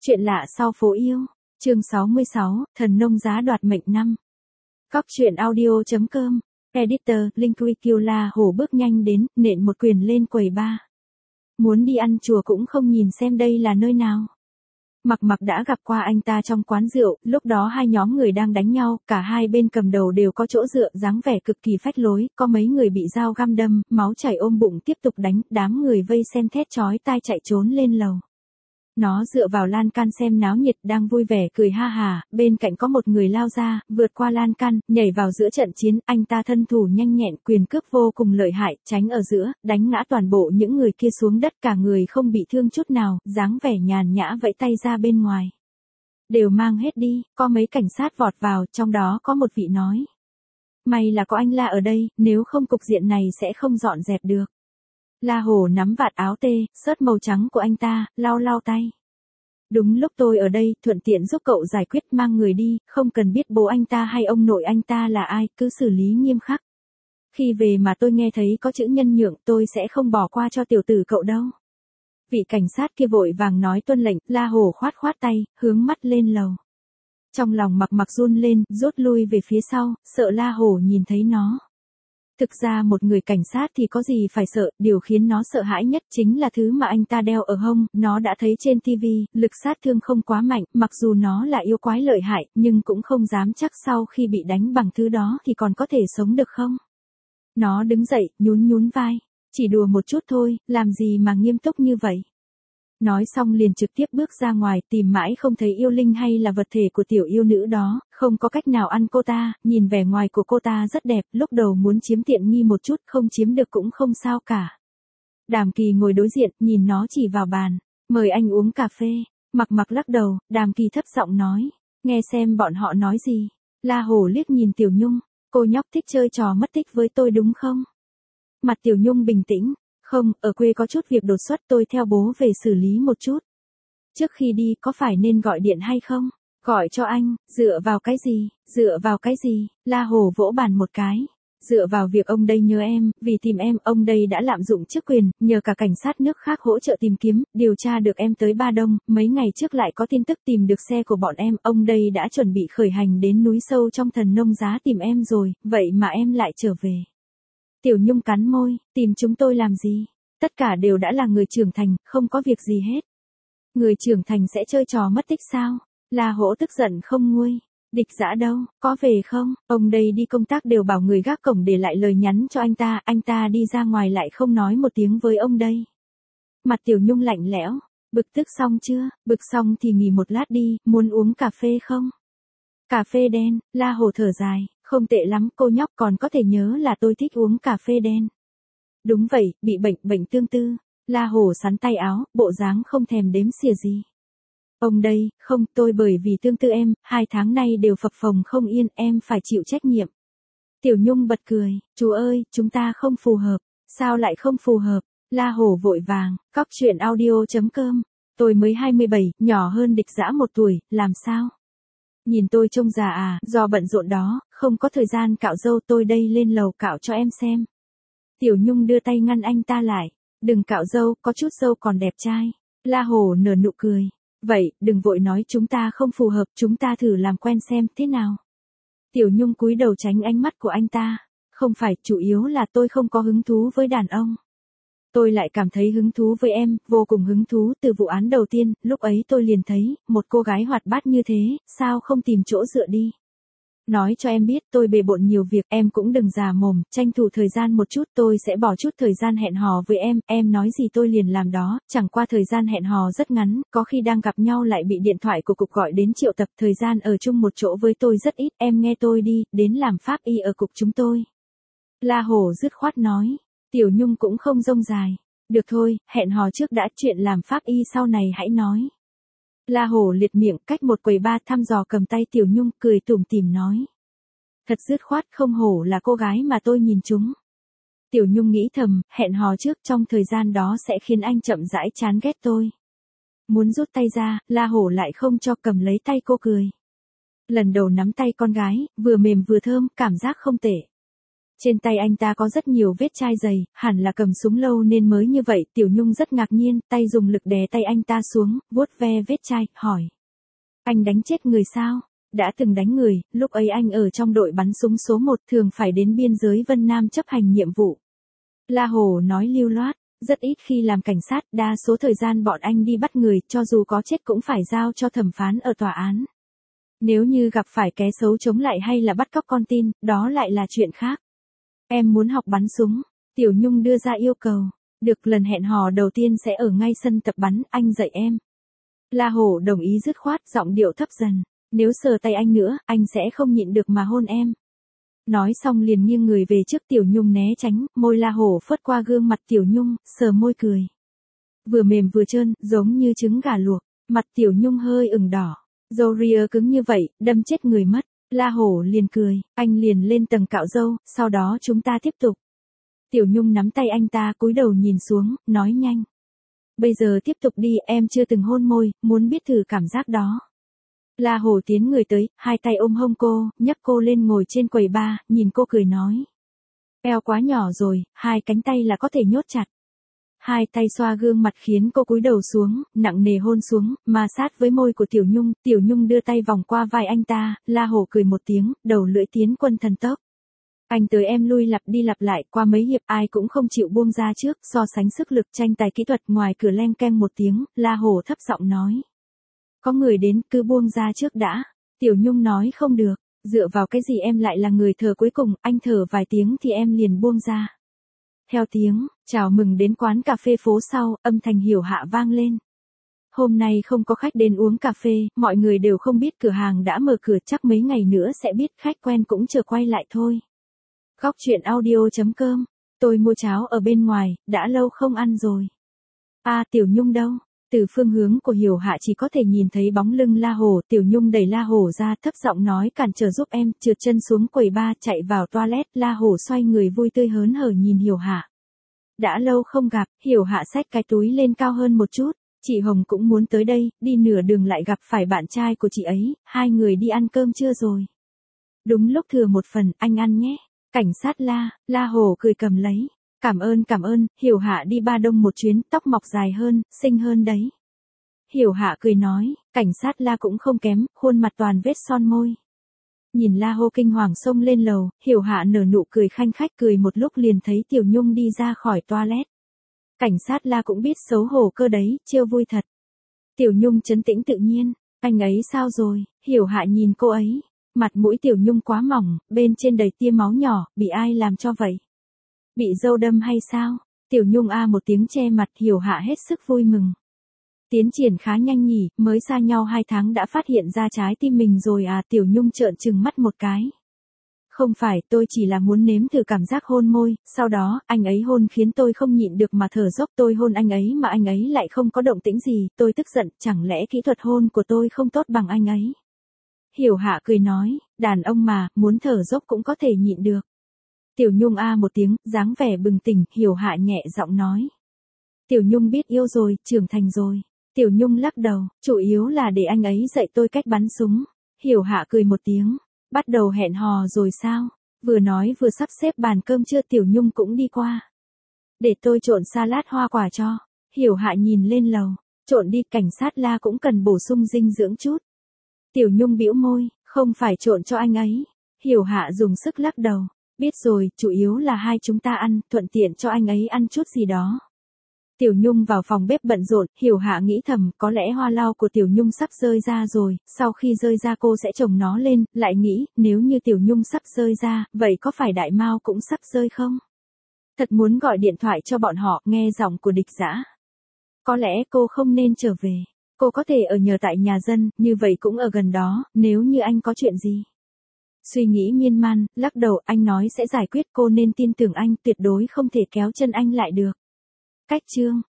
Chuyện lạ sau phố yêu. Chương 66, thần nông giá đoạt mệnh năm. Cóc truyện audio.com. Editor, Linkwikiula hổ bước nhanh đến, nện một quyền lên quầy bar. Muốn đi ăn chùa cũng không nhìn xem đây là nơi nào. Mặc đã gặp qua anh ta trong quán rượu, lúc đó hai nhóm người đang đánh nhau, cả hai bên cầm đầu đều có chỗ dựa, dáng vẻ cực kỳ phách lối, có mấy người bị dao găm đâm, máu chảy ôm bụng tiếp tục đánh, đám người vây xem thét chói tai chạy trốn lên lầu. Nó dựa vào lan can xem náo nhiệt, đang vui vẻ cười ha hà, bên cạnh có một người lao ra, vượt qua lan can, nhảy vào giữa trận chiến, anh ta thân thủ nhanh nhẹn, quyền cước vô cùng lợi hại, tránh ở giữa, đánh ngã toàn bộ những người kia xuống đất, cả người không bị thương chút nào, dáng vẻ nhàn nhã vẫy tay ra bên ngoài. Đều mang hết đi, có mấy cảnh sát vọt vào, trong đó có một vị nói. May là có anh La ở đây, nếu không cục diện này sẽ không dọn dẹp được. La Hổ nắm vạt áo tê, sớt màu trắng của anh ta, lau tay. Đúng lúc tôi ở đây, thuận tiện giúp cậu giải quyết, mang người đi, không cần biết bố anh ta hay ông nội anh ta là ai, cứ xử lý nghiêm khắc. Khi về mà tôi nghe thấy có chữ nhân nhượng, tôi sẽ không bỏ qua cho tiểu tử cậu đâu. Vị cảnh sát kia vội vàng nói tuân lệnh, La Hổ khoát tay, hướng mắt lên lầu. Trong lòng mặc run lên, rút lui về phía sau, sợ La Hổ nhìn thấy nó. Thực ra một người cảnh sát thì có gì phải sợ, điều khiến nó sợ hãi nhất chính là thứ mà anh ta đeo ở hông, nó đã thấy trên TV, lực sát thương không quá mạnh, mặc dù nó là yêu quái lợi hại, nhưng cũng không dám chắc sau khi bị đánh bằng thứ đó thì còn có thể sống được không. Nó đứng dậy, nhún vai, chỉ đùa một chút thôi, làm gì mà nghiêm túc như vậy. Nói xong liền trực tiếp bước ra ngoài, tìm mãi không thấy yêu linh hay là vật thể của tiểu yêu nữ đó, không có cách nào ăn cô ta, nhìn vẻ ngoài của cô ta rất đẹp, lúc đầu muốn chiếm tiện nghi một chút, không chiếm được cũng không sao cả. Đàm Kỳ ngồi đối diện, nhìn nó chỉ vào bàn, mời anh uống cà phê. Mặc lắc đầu, Đàm Kỳ thấp giọng nói, nghe xem bọn họ nói gì. La Hổ liếc nhìn Tiểu Nhung, cô nhóc thích chơi trò mất tích với tôi đúng không? Mặt Tiểu Nhung bình tĩnh. Không, ở quê có chút việc đột xuất, tôi theo bố về xử lý một chút. Trước khi đi có phải nên gọi điện hay không? Gọi cho anh, dựa vào cái gì? La Hổ vỗ bàn một cái. Dựa vào việc ông đây nhớ em, vì tìm em, ông đây đã lạm dụng chức quyền, nhờ cả cảnh sát nước khác hỗ trợ tìm kiếm, điều tra được em tới Ba Đông, mấy ngày trước lại có tin tức tìm được xe của bọn em, ông đây đã chuẩn bị khởi hành đến núi sâu trong thần nông giá tìm em rồi, vậy mà em lại trở về. Tiểu Nhung cắn môi, tìm chúng tôi làm gì? Tất cả đều đã là người trưởng thành, không có việc gì hết. Người trưởng thành sẽ chơi trò mất tích sao? La Hổ tức giận không nguôi. Địch Dã đâu, có về không? Ông đây đi công tác đều bảo người gác cổng để lại lời nhắn cho anh ta đi ra ngoài lại không nói một tiếng với ông đây. Mặt Tiểu Nhung lạnh lẽo, bực tức xong chưa? Bực xong thì nghỉ một lát đi, muốn uống cà phê không? Cà phê đen, La Hổ thở dài. Không tệ lắm, cô nhóc còn có thể nhớ là tôi thích uống cà phê đen. Đúng vậy, bị bệnh tương tư. La Hổ sắn tay áo, bộ dáng không thèm đếm xỉa gì. Ông đây, không, tôi bởi vì tương tư em, 2 tháng nay đều phập phồng không yên, em phải chịu trách nhiệm. Tiểu Nhung bật cười, chú ơi, chúng ta không phù hợp. Sao lại không phù hợp? La Hổ vội vàng, cóc truyện audio.com. Tôi mới 27, nhỏ hơn Địch Dã 1 tuổi, làm sao? Nhìn tôi trông già à, do bận rộn đó, không có thời gian cạo râu, tôi đây lên lầu cạo cho em xem. Tiểu Nhung đưa tay ngăn anh ta lại, đừng cạo râu, có chút râu còn đẹp trai. La Hổ nở nụ cười, vậy, đừng vội nói chúng ta không phù hợp, chúng ta thử làm quen xem thế nào. Tiểu Nhung cúi đầu tránh ánh mắt của anh ta, không phải, chủ yếu là tôi không có hứng thú với đàn ông. Tôi lại cảm thấy hứng thú với em, vô cùng hứng thú từ vụ án đầu tiên, lúc ấy tôi liền thấy, một cô gái hoạt bát như thế, sao không tìm chỗ dựa đi. Nói cho em biết tôi bề bộn nhiều việc, em cũng đừng già mồm, tranh thủ thời gian một chút, tôi sẽ bỏ chút thời gian hẹn hò với em nói gì tôi liền làm đó, chẳng qua thời gian hẹn hò rất ngắn, có khi đang gặp nhau lại bị điện thoại của cục gọi đến triệu tập, thời gian ở chung một chỗ với tôi rất ít, em nghe tôi đi, đến làm pháp y ở cục chúng tôi. La Hổ dứt khoát nói. Tiểu Nhung cũng không rông dài. Được thôi, hẹn hò trước đã, chuyện làm pháp y sau này hãy nói. La Hổ liệt miệng, cách một quầy bar thăm dò cầm tay Tiểu Nhung, cười tủm tỉm nói. Thật dứt khoát, không hổ là cô gái mà tôi nhìn trúng. Tiểu Nhung nghĩ thầm, hẹn hò trước trong thời gian đó sẽ khiến anh chậm rãi chán ghét tôi. Muốn rút tay ra, La Hổ lại không cho, cầm lấy tay cô cười. Lần đầu nắm tay con gái, vừa mềm vừa thơm, cảm giác không tệ. Trên tay anh ta có rất nhiều vết chai dày, hẳn là cầm súng lâu nên mới như vậy. Tiểu Nhung rất ngạc nhiên, tay dùng lực đè tay anh ta xuống, vuốt ve vết chai, hỏi. Anh đánh chết người sao? Đã từng đánh người, lúc ấy anh ở trong đội bắn súng số 1 thường phải đến biên giới Vân Nam chấp hành nhiệm vụ. La Hổ nói lưu loát, rất ít khi làm cảnh sát, đa số thời gian bọn anh đi bắt người, cho dù có chết cũng phải giao cho thẩm phán ở tòa án. Nếu như gặp phải kẻ xấu chống lại hay là bắt cóc con tin, đó lại là chuyện khác. Em muốn học bắn súng, Tiểu Nhung đưa ra yêu cầu. Được, lần hẹn hò đầu tiên sẽ ở ngay sân tập bắn, anh dạy em. La Hổ đồng ý dứt khoát, giọng điệu thấp dần. Nếu sờ tay anh nữa, anh sẽ không nhịn được mà hôn em. Nói xong liền nghiêng người về trước. Tiểu Nhung né tránh, môi La Hổ phớt qua gương mặt Tiểu Nhung, sờ môi cười. Vừa mềm vừa trơn, giống như trứng gà luộc, mặt Tiểu Nhung hơi ửng đỏ. Râu ria cứng như vậy, đâm chết người mất. La Hổ liền cười, anh liền lên tầng cạo râu, sau đó chúng ta tiếp tục. Tiểu Nhung nắm tay anh ta cúi đầu nhìn xuống, nói nhanh. Bây giờ tiếp tục đi, em chưa từng hôn môi, muốn biết thử cảm giác đó. La Hổ tiến người tới, hai tay ôm hông cô, nhấc cô lên ngồi trên quầy bar, nhìn cô cười nói. Eo quá nhỏ rồi, hai cánh tay là có thể nhốt chặt. Hai tay xoa gương mặt khiến cô cúi đầu xuống, nặng nề hôn xuống, ma sát với môi của Tiểu Nhung. Tiểu Nhung đưa tay vòng qua vai anh ta, La Hổ cười một tiếng, đầu lưỡi tiến quân thần tốc. Anh tới em lui lặp đi lặp lại, qua mấy hiệp ai cũng không chịu buông ra trước, so sánh sức lực tranh tài kỹ thuật. Ngoài cửa leng keng một tiếng, La Hổ thấp giọng nói. Có người đến, cứ buông ra trước đã. Tiểu Nhung nói không được, dựa vào cái gì em lại là người thở cuối cùng, anh thở vài tiếng thì em liền buông ra. Theo tiếng, chào mừng đến quán cà phê phố sau, âm thanh Hiểu Hạ vang lên. Hôm nay không có khách đến uống cà phê, mọi người đều không biết cửa hàng đã mở cửa, chắc mấy ngày nữa sẽ biết, khách quen cũng chờ quay lại thôi. Góc chuyện audio.com, tôi mua cháo ở bên ngoài, đã lâu không ăn rồi. Tiểu Nhung đâu? Từ phương hướng của Hiểu Hạ chỉ có thể nhìn thấy bóng lưng La Hổ. Tiểu Nhung đẩy La Hổ ra, thấp giọng nói cản trở giúp em, trượt chân xuống quầy bar, chạy vào toilet. La Hổ xoay người vui tươi hớn hở nhìn Hiểu Hạ. Đã lâu không gặp, Hiểu Hạ xách cái túi lên cao hơn một chút. Chị Hồng cũng muốn tới đây, đi nửa đường lại gặp phải bạn trai của chị ấy, hai người đi ăn cơm trưa rồi. Đúng lúc thừa một phần, anh ăn nhé. Cảnh sát La Hổ cười cầm lấy. Cảm ơn, Hiểu Hạ đi Ba Đông một chuyến, tóc mọc dài hơn, xinh hơn đấy. Hiểu Hạ cười nói, cảnh sát La cũng không kém, khuôn mặt toàn vết son môi. Nhìn La Hô kinh hoàng xông lên lầu, Hiểu Hạ nở nụ cười khanh khách, cười một lúc liền thấy Tiểu Nhung đi ra khỏi toilet. Cảnh sát La cũng biết xấu hổ cơ đấy, trêu vui thật. Tiểu Nhung trấn tĩnh tự nhiên, anh ấy sao rồi? Hiểu Hạ nhìn cô ấy, mặt mũi Tiểu Nhung quá mỏng, bên trên đầy tia máu nhỏ, bị ai làm cho vậy? Bị dâu đâm hay sao? Tiểu Nhung một tiếng che mặt. Hiểu Hạ hết sức vui mừng. Tiến triển khá nhanh nhỉ, mới xa nhau 2 tháng đã phát hiện ra trái tim mình rồi à? Tiểu Nhung trợn trừng mắt một cái. Không phải, tôi chỉ là muốn nếm thử cảm giác hôn môi, sau đó, anh ấy hôn khiến tôi không nhịn được mà thở dốc. Tôi hôn anh ấy mà anh ấy lại không có động tĩnh gì, tôi tức giận, chẳng lẽ kỹ thuật hôn của tôi không tốt bằng anh ấy? Hiểu Hạ cười nói, đàn ông mà, muốn thở dốc cũng có thể nhịn được. Tiểu Nhung một tiếng, dáng vẻ bừng tỉnh. Hiểu Hạ nhẹ giọng nói. Tiểu Nhung biết yêu rồi, trưởng thành rồi. Tiểu Nhung lắc đầu, chủ yếu là để anh ấy dạy tôi cách bắn súng. Hiểu Hạ cười một tiếng, bắt đầu hẹn hò rồi sao? Vừa nói vừa sắp xếp bàn cơm trưa. Tiểu Nhung cũng đi qua. Để tôi trộn salad hoa quả cho. Hiểu Hạ nhìn lên lầu, trộn đi, cảnh sát La cũng cần bổ sung dinh dưỡng chút. Tiểu Nhung bĩu môi, không phải trộn cho anh ấy. Hiểu Hạ dùng sức lắc đầu. Biết rồi, chủ yếu là hai chúng ta ăn, thuận tiện cho anh ấy ăn chút gì đó. Tiểu Nhung vào phòng bếp bận rộn. Hiểu Hạ nghĩ thầm, có lẽ hoa lau của Tiểu Nhung sắp rơi ra rồi, sau khi rơi ra cô sẽ trồng nó lên, lại nghĩ, nếu như Tiểu Nhung sắp rơi ra, vậy có phải Đại Mao cũng sắp rơi không? Thật muốn gọi điện thoại cho bọn họ, nghe giọng của Địch Dã. Có lẽ cô không nên trở về, cô có thể ở nhờ tại nhà dân, như vậy cũng ở gần đó, nếu như anh có chuyện gì. Suy nghĩ miên man, lắc đầu, anh nói sẽ giải quyết, cô nên tin tưởng anh, tuyệt đối không thể kéo chân anh lại được. Cách chương